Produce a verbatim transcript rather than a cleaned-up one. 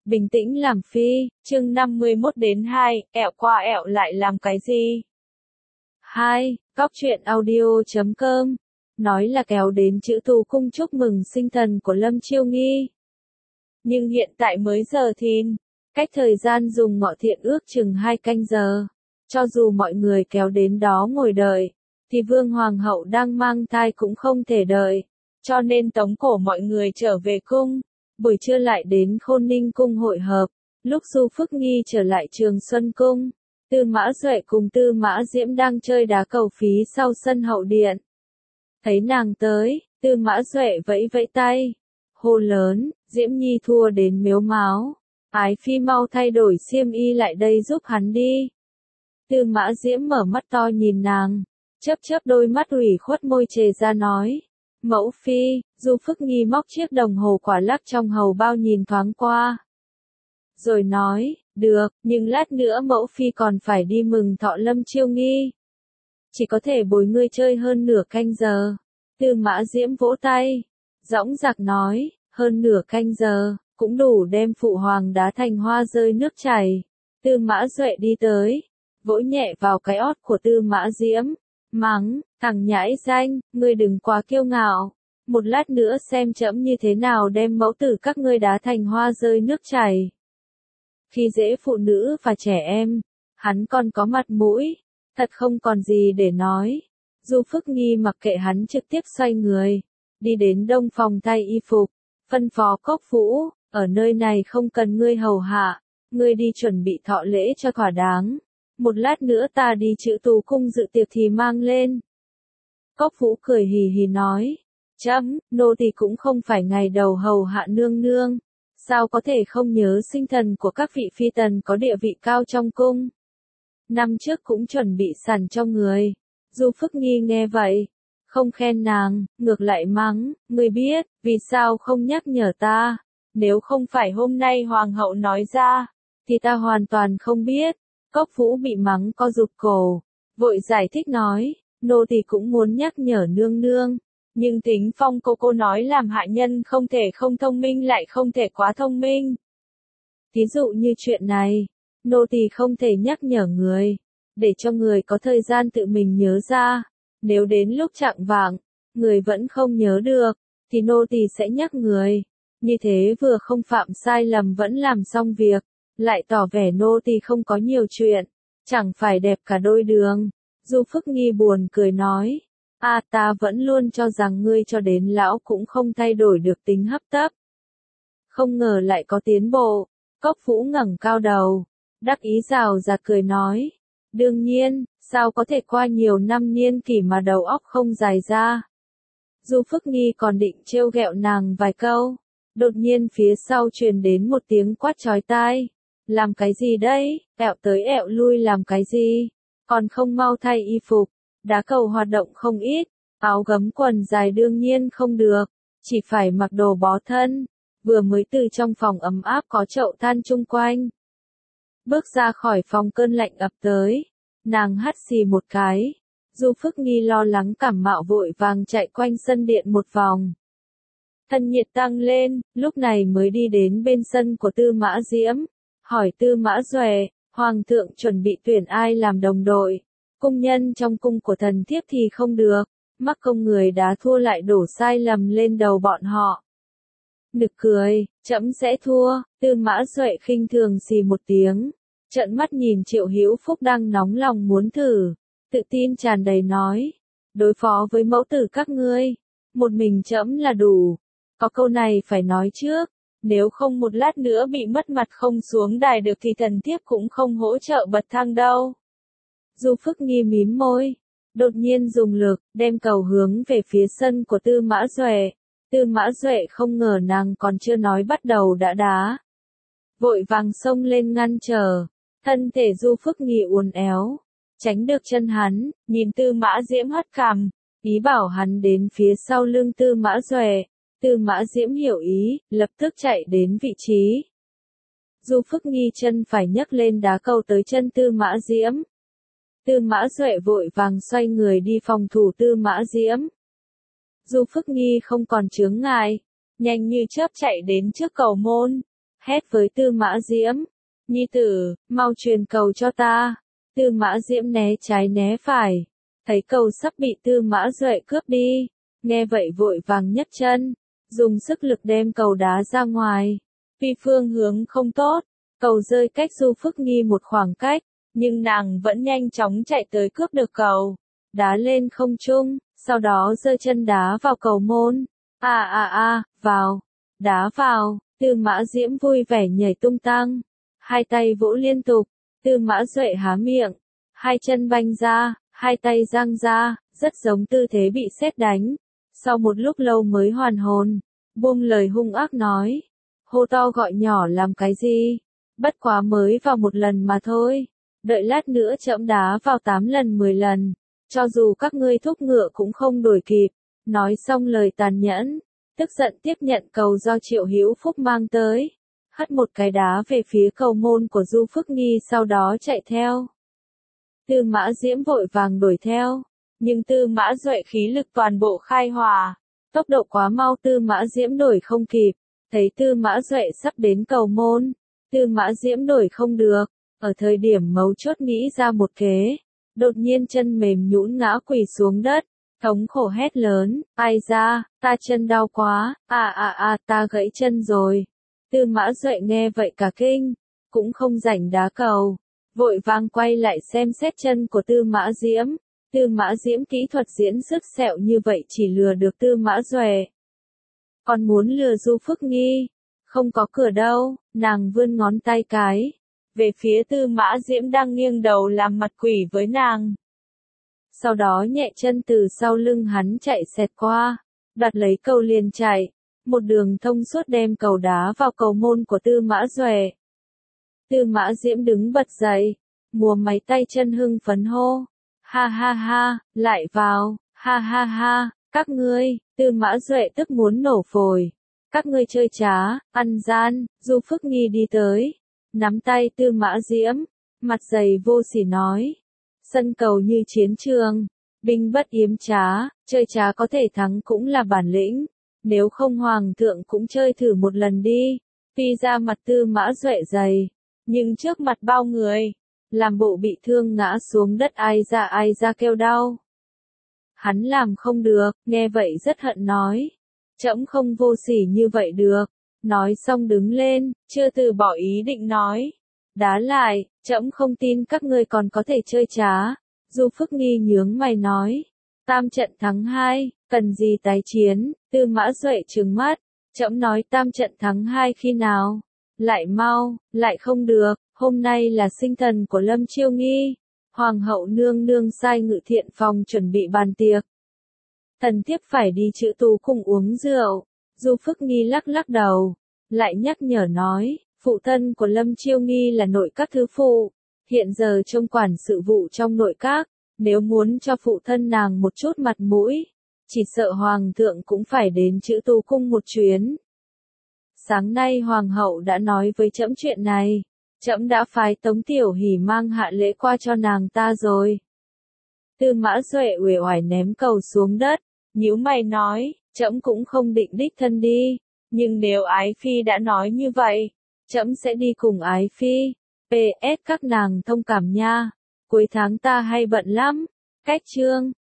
Bình tĩnh làm phi, chương năm mươi mốt đến hai, ẹo qua ẹo lại làm cái gì? hai. Góc truyện audio chấm com nói là kéo đến chữ tù cung chúc mừng sinh thần của Lâm Chiêu Nghi. Nhưng hiện tại mới giờ thìn, cách thời gian dùng ngọ thiện ước chừng hai canh giờ. Cho dù mọi người kéo đến đó ngồi đợi, thì Vương Hoàng hậu đang mang thai cũng không thể đợi, cho nên tống cổ mọi người trở về cung. Buổi trưa lại đến Khôn Ninh cung hội hợp, lúc Du Phước Nghi trở lại Trường Xuân cung, Tư Mã Duệ cùng Tư Mã Diễm đang chơi đá cầu phí sau sân hậu điện. Thấy nàng tới, Tư Mã Duệ vẫy vẫy tay, hô lớn, Diễm Nhi thua đến mếu máo, Ái Phi mau thay đổi xiêm y lại đây giúp hắn đi. Tư Mã Diễm mở mắt to nhìn nàng, chớp chớp đôi mắt ủy khuất môi chề ra nói, mẫu phi. Du Phước Nghi móc chiếc đồng hồ quả lắc trong hầu bao nhìn thoáng qua. Rồi nói, được, nhưng lát nữa mẫu phi còn phải đi mừng thọ Lâm Chiêu Nghi. Chỉ có thể bồi ngươi chơi hơn nửa canh giờ. Tư Mã Diễm vỗ tay, dõng dạc nói, hơn nửa canh giờ, cũng đủ đem phụ hoàng đá thành hoa rơi nước chảy. Tư Mã Duệ đi tới, vỗ nhẹ vào cái ót của Tư Mã Diễm, mắng, thằng nhãi danh, ngươi đừng quá kiêu ngạo. Một lát nữa xem trẫm như thế nào đem mẫu tử các ngươi đá thành hoa rơi nước chảy. Khi dễ phụ nữ và trẻ em, hắn còn có mặt mũi, thật không còn gì để nói. Du Phước Nghi mặc kệ hắn trực tiếp xoay người, đi đến đông phòng thay y phục, phân phó Cốc Vũ, ở nơi này không cần ngươi hầu hạ, ngươi đi chuẩn bị thọ lễ cho thỏa đáng. Một lát nữa ta đi Chữ Tù cung dự tiệc thì mang lên. Cốc Vũ cười hì hì nói, chấm, nô tỳ cũng không phải ngày đầu hầu hạ nương nương, sao có thể không nhớ sinh thần của các vị phi tần có địa vị cao trong cung. Năm trước cũng chuẩn bị sẵn cho người. Du Phước Nghi nghe vậy, không khen nàng, ngược lại mắng, ngươi biết, vì sao không nhắc nhở ta, nếu không phải hôm nay hoàng hậu nói ra, thì ta hoàn toàn không biết. Cốc Vũ bị mắng co rụt cổ, vội giải thích nói, nô tỳ cũng muốn nhắc nhở nương nương. Nhưng Thính Phong cô cô nói làm hạ nhân không thể không thông minh lại không thể quá thông minh. Thí dụ như chuyện này, nô tỳ không thể nhắc nhở người, để cho người có thời gian tự mình nhớ ra. Nếu đến lúc chạng vạng, người vẫn không nhớ được, thì nô tỳ sẽ nhắc người. Như thế vừa không phạm sai lầm vẫn làm xong việc, lại tỏ vẻ nô tỳ không có nhiều chuyện, chẳng phải đẹp cả đôi đường. Du Phước Nghi buồn cười nói, a à, ta vẫn luôn cho rằng ngươi cho đến lão cũng không thay đổi được tính hấp tấp. Không ngờ lại có tiến bộ. Cốc Vũ ngẩng cao đầu, đắc ý rào rạt cười nói, đương nhiên, sao có thể qua nhiều năm niên kỷ mà đầu óc không dài ra. Du Phước Nghi còn định trêu ghẹo nàng vài câu, đột nhiên phía sau truyền đến một tiếng quát chói tai, làm cái gì đấy, ẹo tới ẹo lui làm cái gì, còn không mau thay y phục. Đá cầu hoạt động không ít, áo gấm quần dài đương nhiên không được, chỉ phải mặc đồ bó thân, vừa mới từ trong phòng ấm áp có chậu than chung quanh. Bước ra khỏi phòng cơn lạnh ập tới, nàng hắt xì một cái, Du Phước Nghi lo lắng cảm mạo vội vàng chạy quanh sân điện một vòng. Thân nhiệt tăng lên, lúc này mới đi đến bên sân của Tư Mã Diễm, hỏi Tư Mã Duệ, Hoàng thượng chuẩn bị tuyển ai làm đồng đội. Cung nhân trong cung của thần thiếp thì không được, mắc công người đá thua lại đổ sai lầm lên đầu bọn họ. Nực cười, trẫm sẽ thua. Tư Mã Duệ khinh thường xì một tiếng, trợn mắt nhìn Triệu Hữu Phúc đang nóng lòng muốn thử, tự tin tràn đầy nói, đối phó với mẫu tử các ngươi, một mình trẫm là đủ. Có câu này phải nói trước, nếu không một lát nữa bị mất mặt không xuống đài được thì thần thiếp cũng không hỗ trợ bật thang đâu. Du Phước Nghi mím môi, đột nhiên dùng lực, đem cầu hướng về phía sân của Tư Mã Duệ. Tư Mã Duệ không ngờ nàng còn chưa nói bắt đầu đã đá. Vội vàng xông lên ngăn trở, thân thể Du Phước Nghi uốn éo, tránh được chân hắn, nhìn Tư Mã Diễm hất cằm, ý bảo hắn đến phía sau lưng Tư Mã Duệ. Tư Mã Diễm hiểu ý, lập tức chạy đến vị trí. Du Phước Nghi chân phải nhấc lên đá cầu tới chân Tư Mã Diễm. Tư Mã Duệ vội vàng xoay người đi phòng thủ Tư Mã Diễm. Du Phước Nghi không còn chướng ngại, nhanh như chớp chạy đến trước cầu môn, hét với Tư Mã Diễm, nhi tử, mau truyền cầu cho ta. Tư Mã Diễm né trái né phải, thấy cầu sắp bị Tư Mã Duệ cướp đi, nghe vậy vội vàng nhấc chân, dùng sức lực đem cầu đá ra ngoài. Vì phương hướng không tốt, cầu rơi cách Du Phước Nghi một khoảng cách, nhưng nàng vẫn nhanh chóng chạy tới cướp được cầu, đá lên không trung, sau đó giơ chân đá vào cầu môn. A a a, vào, đá vào, Tư Mã Diễm vui vẻ nhảy tung tăng, hai tay vỗ liên tục, Tư Mã Duệ há miệng, hai chân banh ra, hai tay giang ra, rất giống tư thế bị sét đánh. Sau một lúc lâu mới hoàn hồn, buông lời hung ác nói, hô to gọi nhỏ làm cái gì, bất quá mới vào một lần mà thôi, đợi lát nữa trẫm đá vào tám lần mười lần, cho dù các ngươi thúc ngựa cũng không đuổi kịp. Nói xong lời tàn nhẫn, tức giận tiếp nhận cầu do Triệu Hữu Phúc mang tới, hất một cái đá về phía cầu môn của Du Phước Nghi, sau đó chạy theo. Tư Mã Diễm vội vàng đuổi theo, nhưng Tư Mã Duệ khí lực toàn bộ khai hỏa, tốc độ quá mau, Tư Mã Diễm đuổi không kịp. Thấy Tư Mã Duệ sắp đến cầu môn, Tư Mã Diễm đuổi không được, ở thời điểm mấu chốt nghĩ ra một kế, đột nhiên chân mềm nhũn ngã quỳ xuống đất, thống khổ hét lớn, ai ra, ta chân đau quá, à à à, ta gãy chân rồi. Tư Mã Duệ nghe vậy cả kinh, cũng không rảnh đá cầu, vội vàng quay lại xem xét chân của Tư Mã Diễm. Tư Mã Diễm kỹ thuật diễn sức sẹo như vậy chỉ lừa được Tư Mã Duệ, còn muốn lừa Du Phước Nghi, không có cửa đâu. Nàng vươn ngón tay cái về phía Tư Mã Diễm đang nghiêng đầu làm mặt quỷ với nàng, sau đó nhẹ chân từ sau lưng hắn chạy xẹt qua, đặt lấy cầu liền chạy, một đường thông suốt đem cầu đá vào cầu môn của Tư Mã Duệ. Tư Mã Diễm đứng bật dậy, múa máy tay chân hưng phấn hô, ha ha ha, lại vào, ha ha ha, các ngươi. Tư Mã Duệ tức muốn nổ phổi, các ngươi chơi trá, ăn gian. Du Phước Nghi đi tới, nắm tay Tư Mã Diễm, mặt dày vô sỉ nói, sân cầu như chiến trường, binh bất yếm trá, chơi trá có thể thắng cũng là bản lĩnh, nếu không hoàng thượng cũng chơi thử một lần đi. Phi ra mặt Tư Mã Duệ dày, nhưng trước mặt bao người, làm bộ bị thương ngã xuống đất, ai ra ai ra kêu đau. Hắn làm không được, nghe vậy rất hận nói, trẫm không vô sỉ như vậy được. Nói xong đứng lên, chưa từ bỏ ý định nói, đá lại, trẫm không tin các ngươi còn có thể chơi trá. Du Phước Nghi nhướng mày nói, tam trận thắng hai, cần gì tái chiến. Tư Mã Duệ trừng mắt, trẫm nói tam trận thắng hai khi nào, lại mau, lại không được, hôm nay là sinh thần của Lâm Chiêu Nghi, hoàng hậu nương nương sai Ngự Thiện phòng chuẩn bị bàn tiệc, thần thiếp phải đi Trữ Tú Cung uống rượu. Du Phước Nghi lắc lắc đầu, lại nhắc nhở nói, phụ thân của Lâm Chiêu Nghi là nội các thứ phụ, hiện giờ trông quản sự vụ trong nội các, nếu muốn cho phụ thân nàng một chút mặt mũi, chỉ sợ hoàng thượng cũng phải đến Trữ Tú Cung một chuyến. Sáng nay hoàng hậu đã nói với trẫm chuyện này, trẫm đã phái Tống Tiểu Hỉ mang hạ lễ qua cho nàng ta rồi. Tư Mã Duệ uể oải ném cầu xuống đất, nhíu mày nói, trẫm cũng không định đích thân đi, nhưng nếu Ái Phi đã nói như vậy, trẫm sẽ đi cùng Ái Phi. pê ét các nàng thông cảm nha, cuối tháng ta hay bận lắm. Cách chương